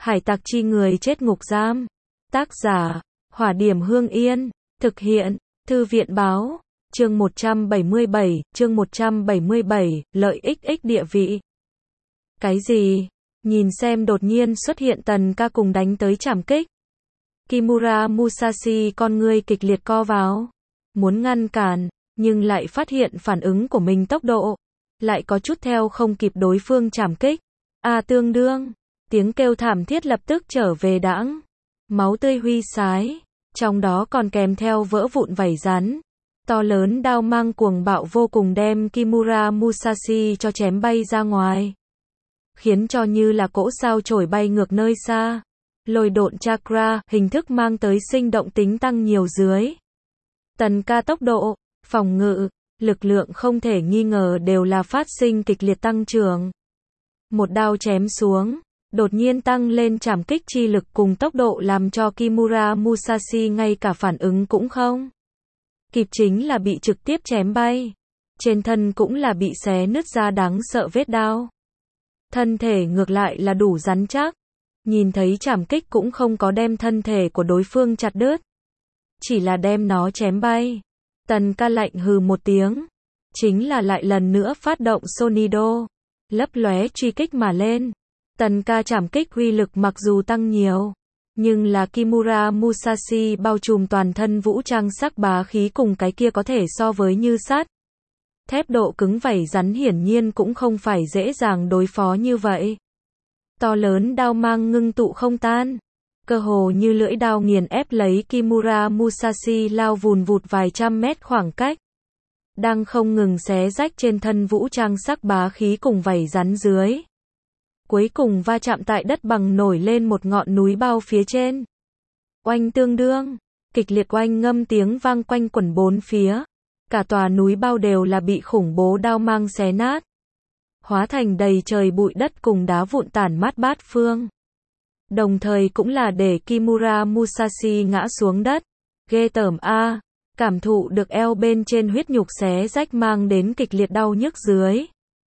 Hải tặc chi người chết ngục giam. Tác giả, Hỏa Điểm Hương Yên. Thực hiện, Thư viện Báo. Chương 177, lợi ích địa vị. Cái gì? Nhìn xem đột nhiên xuất hiện Tần Ca cùng đánh tới trảm kích. Kimura Musashi con ngươi kịch liệt co vào. Muốn ngăn cản, nhưng lại phát hiện phản ứng của mình tốc độ. Lại có chút theo không kịp đối phương trảm kích. Tương đương. Tiếng kêu thảm thiết lập tức trở về đãng. Máu tươi huy sái. Trong đó còn kèm theo vỡ vụn vảy rắn. To lớn đao mang cuồng bạo vô cùng đem Kimura Musashi cho chém bay ra ngoài. Khiến cho như là cỗ sao chổi bay ngược nơi xa. Lôi độn chakra, hình thức mang tới sinh động tính tăng nhiều dưới. Tần Ca tốc độ, phòng ngự, lực lượng không thể nghi ngờ đều là phát sinh kịch liệt tăng trưởng. Một đao chém xuống, đột nhiên tăng lên trảm kích chi lực cùng tốc độ làm cho Kimura Musashi ngay cả phản ứng cũng không kịp, chính là bị trực tiếp chém bay. Trên thân cũng là bị xé nứt ra đáng sợ vết đao. Thân thể ngược lại là đủ rắn chắc. Nhìn thấy trảm kích cũng không có đem thân thể của đối phương chặt đứt. Chỉ là đem nó chém bay. Tần Ca lạnh hừ một tiếng. Chính là lại lần nữa phát động Sonido. Lấp lóe truy kích mà lên. Tần Ca trảm kích uy lực mặc dù tăng nhiều. Nhưng là Kimura Musashi bao trùm toàn thân vũ trang sắc bá khí cùng cái kia có thể so với như sắt. Thép độ cứng vảy rắn hiển nhiên cũng không phải dễ dàng đối phó như vậy. To lớn đao mang ngưng tụ không tan. Cơ hồ như lưỡi đao nghiền ép lấy Kimura Musashi lao vùn vụt vài trăm mét khoảng cách. Đang không ngừng xé rách trên thân vũ trang sắc bá khí cùng vảy rắn dưới. Cuối cùng va chạm tại đất bằng nổi lên một ngọn núi bao phía trên. Oanh tương đương, kịch liệt oanh ngâm tiếng vang quanh quẩn bốn phía. Cả tòa núi bao đều là bị khủng bố đao mang xé nát. Hóa thành đầy trời bụi đất cùng đá vụn tản mát bát phương. Đồng thời cũng là để Kimura Musashi ngã xuống đất. Ghê tởm cảm thụ được eo bên trên huyết nhục xé rách mang đến kịch liệt đau nhức dưới.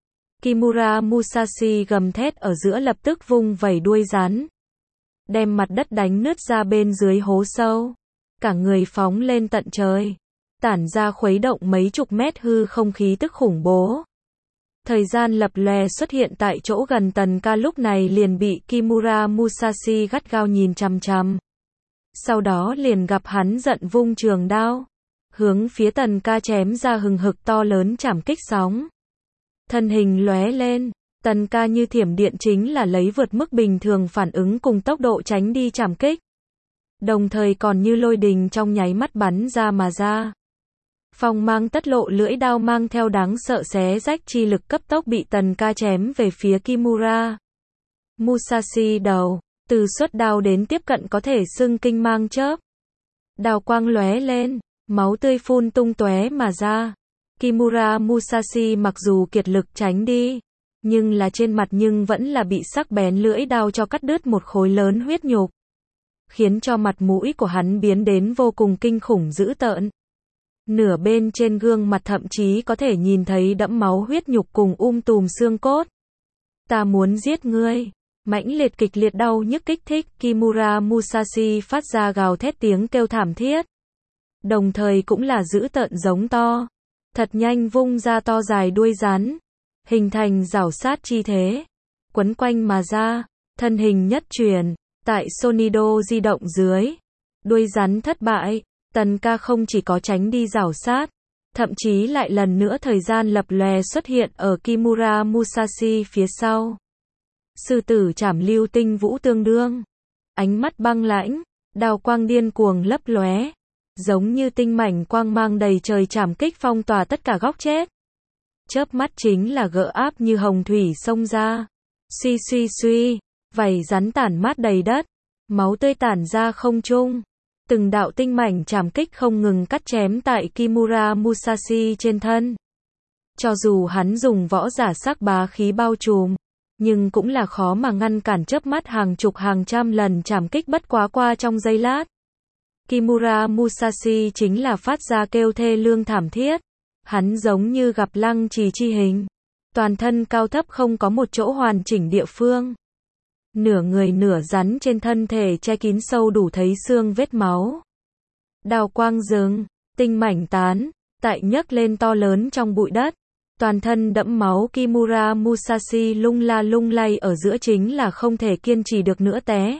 Kimura Musashi gầm thét ở giữa lập tức vung vẩy đuôi rắn. Đem mặt đất đánh nứt ra bên dưới hố sâu. Cả người phóng lên tận trời. Tản ra khuấy động mấy chục mét hư không khí tức khủng bố. Thời gian lập lòe xuất hiện tại chỗ gần Tần Ca lúc này liền bị Kimura Musashi gắt gao nhìn chằm chằm. Sau đó liền gặp hắn giận vung trường đao. Hướng phía Tần Ca chém ra hừng hực to lớn trảm kích sóng. Thân hình lóe lên, Tần Ca như thiểm điện chính là lấy vượt mức bình thường phản ứng cùng tốc độ tránh đi trảm kích. Đồng thời còn như lôi đình trong nháy mắt bắn ra mà ra. Phong mang tất lộ lưỡi đao mang theo đáng sợ xé rách chi lực cấp tốc bị Tần Ca chém về phía Kimura Musashi đầu, từ xuất đao đến tiếp cận có thể xưng kinh mang chớp. Đao quang lóe lên, máu tươi phun tung tóe mà ra. Kimura Musashi mặc dù kiệt lực tránh đi, nhưng là trên mặt nhưng vẫn là bị sắc bén lưỡi đao cho cắt đứt một khối lớn huyết nhục. Khiến cho mặt mũi của hắn biến đến vô cùng kinh khủng dữ tợn. Nửa bên trên gương mặt thậm chí có thể nhìn thấy đẫm máu huyết nhục cùng tùm xương cốt. Ta muốn giết ngươi. Mãnh liệt kịch liệt đau nhức kích thích Kimura Musashi phát ra gào thét tiếng kêu thảm thiết. Đồng thời cũng là dữ tợn giống to. Thật nhanh vung ra to dài đuôi rắn. Hình thành rảo sát chi thế. Quấn quanh mà ra. Thân hình nhất chuyển. Tại Sonido di động dưới. Đuôi rắn thất bại. Tần Ca không chỉ có tránh đi rảo sát. Thậm chí lại lần nữa thời gian lập lòe xuất hiện ở Kimura Musashi phía sau. Sư tử trảm lưu tinh vũ tương đương. Ánh mắt băng lãnh. Đao quang điên cuồng lấp lóe. Giống như tinh mảnh quang mang đầy trời trảm kích phong tỏa tất cả góc chết. Chớp mắt chính là gỡ áp như hồng thủy xông ra. Suy suy suy, vảy rắn tản mát đầy đất. Máu tươi tản ra không trung. Từng đạo tinh mảnh trảm kích không ngừng cắt chém tại Kimura Musashi trên thân. Cho dù hắn dùng võ giả sắc bá khí bao trùm, nhưng cũng là khó mà ngăn cản chớp mắt hàng chục hàng trăm lần trảm kích bất quá qua trong giây lát. Kimura Musashi chính là phát ra kêu thê lương thảm thiết. Hắn giống như gặp lăng trì chi hình. Toàn thân cao thấp không có một chỗ hoàn chỉnh địa phương. Nửa người nửa rắn trên thân thể che kín sâu đủ thấy xương vết máu. Đao quang dừng, tinh mảnh tán, tại nhấc lên to lớn trong bụi đất. Toàn thân đẫm máu Kimura Musashi lung la lung lay ở giữa chính là không thể kiên trì được nữa té.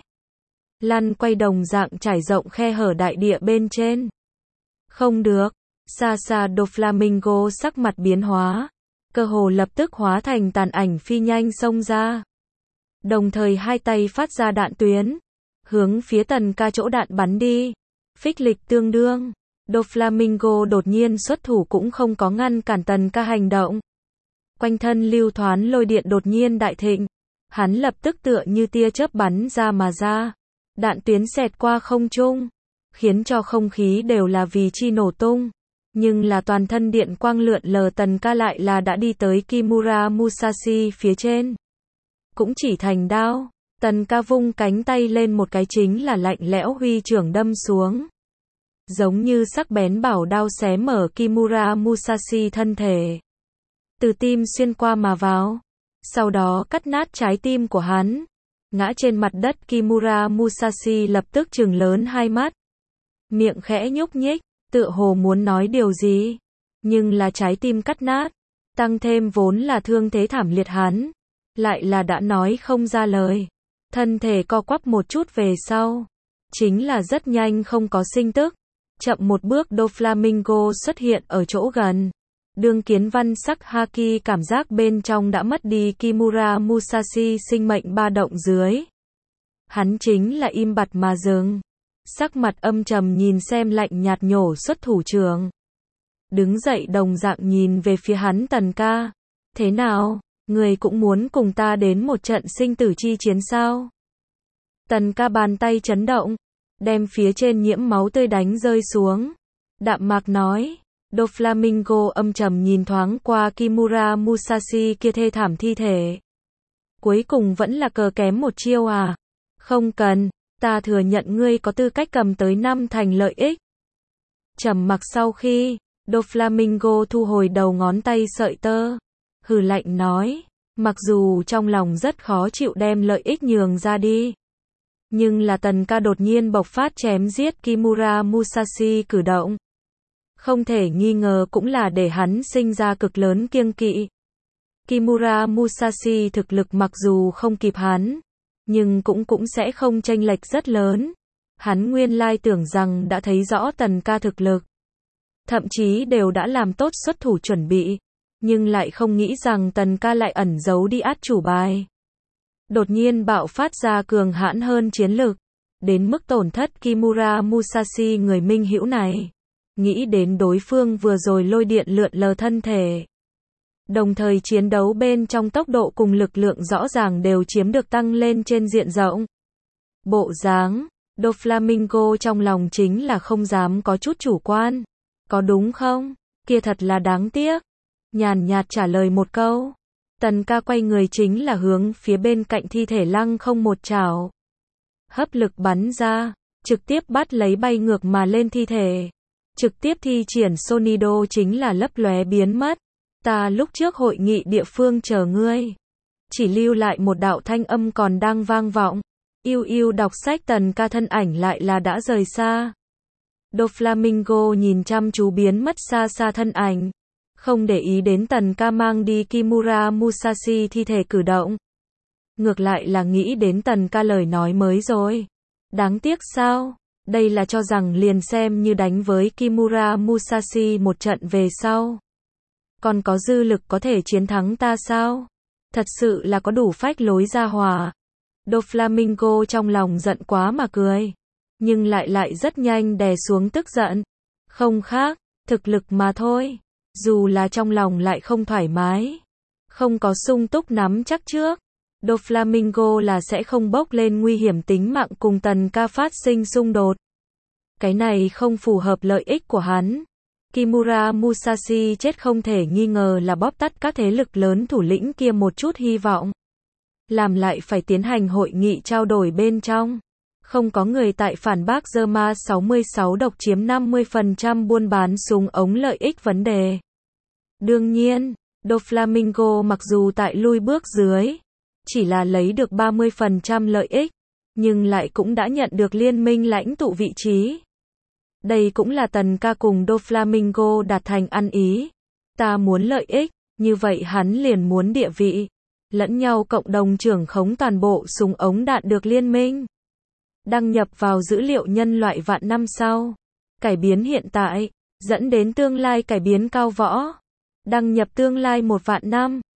Lăn quay đồng dạng trải rộng khe hở đại địa bên trên. Không được, xa xa Doflamingo sắc mặt biến hóa. Cơ hồ lập tức hóa thành tàn ảnh phi nhanh xông ra. Đồng thời hai tay phát ra đạn tuyến. Hướng phía Tần Ca chỗ đạn bắn đi. Phích lịch tương đương. Doflamingo đột nhiên xuất thủ cũng không có ngăn cản Tần Ca hành động. Quanh thân lưu thoán lôi điện đột nhiên đại thịnh. Hắn lập tức tựa như tia chớp bắn ra mà ra. Đạn tuyến xẹt qua không trung. Khiến cho không khí đều là vì chi nổ tung. Nhưng là toàn thân điện quang lượn lờ Tần Ca lại là đã đi tới Kimura Musashi phía trên. Cũng chỉ thành đao. Tần Ca vung cánh tay lên một cái chính là lạnh lẽo huy chưởng đâm xuống. Giống như sắc bén bảo đao xé mở Kimura Musashi thân thể. Từ tim xuyên qua mà vào. Sau đó cắt nát trái tim của hắn. Ngã trên mặt đất Kimura Musashi lập tức trừng lớn hai mắt. Miệng khẽ nhúc nhích, tựa hồ muốn nói điều gì. Nhưng là trái tim cắt nát. Tăng thêm vốn là thương thế thảm liệt hắn. Lại là đã nói không ra lời. Thân thể co quắp một chút về sau. Chính là rất nhanh không có sinh tức. Chậm một bước Doflamingo xuất hiện ở chỗ gần. Đương kiến văn sắc haki cảm giác bên trong đã mất đi Kimura Musashi sinh mệnh ba động dưới. Hắn chính là im bặt mà dừng. Sắc mặt âm trầm nhìn xem lạnh nhạt nhổ xuất thủ trưởng. Đứng dậy đồng dạng nhìn về phía hắn Tần Ca. Thế nào, người cũng muốn cùng ta đến một trận sinh tử chi chiến sao? Tần Ca bàn tay chấn động. Đem phía trên nhiễm máu tươi đánh rơi xuống. Đạm mạc nói. Doflamingo âm trầm nhìn thoáng qua Kimura Musashi kia thê thảm thi thể. Cuối cùng vẫn là cờ kém một chiêu à? Không cần, ta thừa nhận ngươi có tư cách cầm tới 5 thành lợi ích. Trầm mặc sau khi, Doflamingo thu hồi đầu ngón tay sợi tơ. Hừ lạnh nói. Mặc dù trong lòng rất khó chịu đem lợi ích nhường ra đi. Nhưng là Tần Ca đột nhiên bộc phát chém giết Kimura Musashi cử động. Không thể nghi ngờ cũng là để hắn sinh ra cực lớn kiêng kỵ. Kimura Musashi thực lực mặc dù không kịp hắn, nhưng cũng sẽ không chênh lệch rất lớn. Hắn nguyên lai tưởng rằng đã thấy rõ Tần Ca thực lực. Thậm chí đều đã làm tốt xuất thủ chuẩn bị. Nhưng lại không nghĩ rằng Tần Ca lại ẩn giấu đi át chủ bài. Đột nhiên bạo phát ra cường hãn hơn chiến lực. Đến mức tổn thất Kimura Musashi người minh hữu này. Nghĩ đến đối phương vừa rồi lôi điện lượn lờ thân thể. Đồng thời chiến đấu bên trong tốc độ cùng lực lượng rõ ràng đều chiếm được tăng lên trên diện rộng. Bộ dáng, Doflamingo trong lòng chính là không dám có chút chủ quan. Có đúng không? Kia thật là đáng tiếc. Nhàn nhạt trả lời một câu. Tần Ca quay người chính là hướng phía bên cạnh thi thể lăng không một chảo. Hấp lực bắn ra, trực tiếp bắt lấy bay ngược mà lên thi thể. Trực tiếp thi triển Sonido chính là lấp lóe biến mất. Ta lúc trước hội nghị địa phương chờ ngươi. Chỉ lưu lại một đạo thanh âm còn đang vang vọng. Yêu yêu đọc sách Tần Ca thân ảnh lại là đã rời xa. Doflamingo nhìn chăm chú biến mất xa xa thân ảnh. Không để ý đến Tần Ca mang đi Kimura Musashi thi thể cử động. Ngược lại là nghĩ đến Tần Ca lời nói mới rồi. Đáng tiếc sao? Đây là cho rằng liền xem như đánh với Kimura Musashi một trận về sau. Còn có dư lực có thể chiến thắng ta sao? Thật sự là có đủ phách lối ra hỏa. Doflamingo trong lòng giận quá mà cười. Nhưng lại rất nhanh đè xuống tức giận. Không khác, thực lực mà thôi. Dù là trong lòng lại không thoải mái. Không có sung túc nắm chắc trước. Doflamingo là sẽ không bốc lên nguy hiểm tính mạng cùng Tần Ca phát sinh xung đột. Cái này không phù hợp lợi ích của hắn. Kimura Musashi chết không thể nghi ngờ là bóp tắt các thế lực lớn thủ lĩnh kia một chút hy vọng. Làm lại phải tiến hành hội nghị trao đổi bên trong. Không có người tại phản bác Zerma 66 độc chiếm 50% buôn bán súng ống lợi ích vấn đề. Đương nhiên, Doflamingo mặc dù tại lui bước dưới, chỉ là lấy được 30% lợi ích, nhưng lại cũng đã nhận được liên minh lãnh tụ vị trí. Đây cũng là Tần Ca cùng Doflamingo đạt thành ăn ý. Ta muốn lợi ích, như vậy hắn liền muốn địa vị. Lẫn nhau cộng đồng trưởng khống toàn bộ súng ống đạn được liên minh. Đăng nhập vào dữ liệu nhân loại vạn năm sau. Cải biến hiện tại, dẫn đến tương lai cải biến cao võ. Đăng nhập tương lai 1 vạn năm.